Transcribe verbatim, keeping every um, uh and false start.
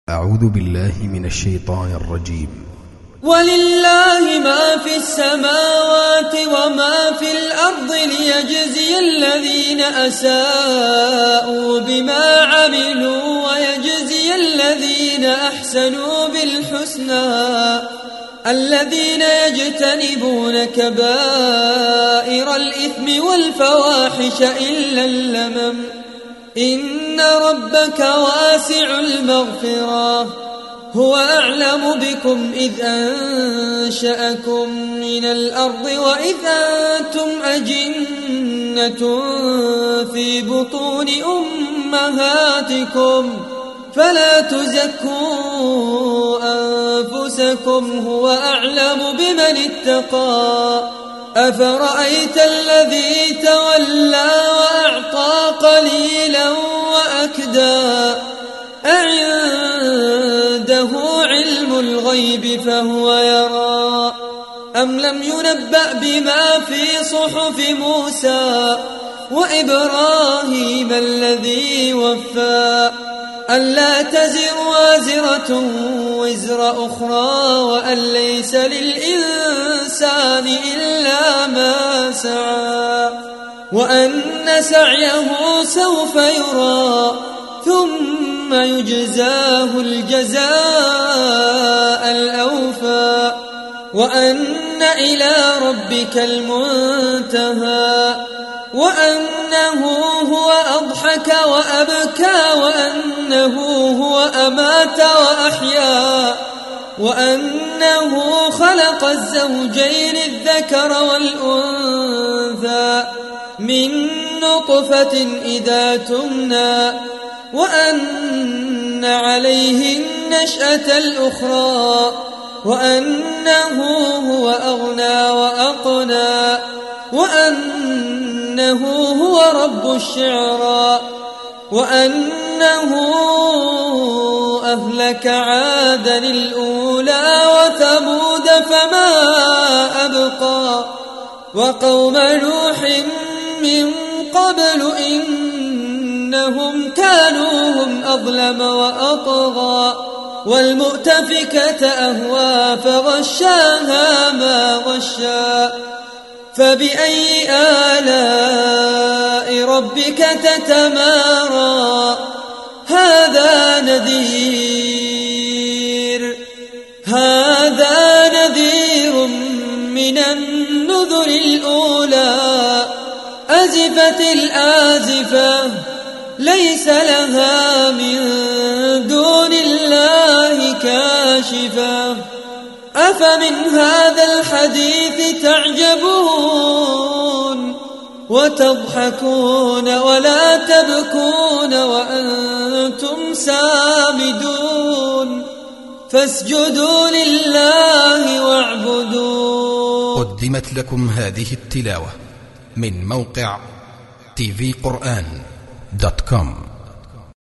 أعوذ بالله من الشيطان الرجيم. ولله ما في السماوات وما في الأرض ليجزي الذين أساءوا بما عملوا ويجزي الذين أحسنوا بالحسنى الذين يجتنبون كبائر الإثم والفواحش إلا اللمم إن ربك واسع المغفرة هو أعلم بكم إذ أنشأكم من الأرض وإذ أنتم أجنة في بطون أمهاتكم فلا تزكوا أنفسكم هو أعلم بمن اتقى أفرأيت الذي تولى وأعطى قليلا وأكدى أعنده علم الغيب فهو يرى أم لم ينبأ بما في صحف موسى وإبراهيم الذي وفى ألا تزر وازرة وزر أخرى وأن ليس للإنسان إلا ما سعى وأن سعيه سوف يرى ثم يجزاه الجزاء الأوفى وأن إلى ربك المنتهى وأنه هو أضحك وأبكى وأنه هو أمات وأحيا وأنه خلق الزوجين الذكر والأنثى من نطفة إذا تمنى وأن عليه النشأة الأخرى وأنه هو أغنى وأقنى وأنه هو رب الشعرى وأنه أهلك عادا الأولى وثمود فما أبقى وقوم نوح من قبل إنهم كانوا هم أظلم وأطغى والمؤتفكة أهوى فغشاها ما غشا فبأي آلاء ربك تتمارى هذا نذير هذا نذير من النذر الأولى أزفت الآزفة ليس لها من دون الله كاشفة أفمن هذا الحديث تعجبون وتضحكون ولا تبكون وأنتم سامدون فاسجدوا لله واعبدوا. قدمت لكم هذه التلاوة من موقع تي في قرآن دوت كوم.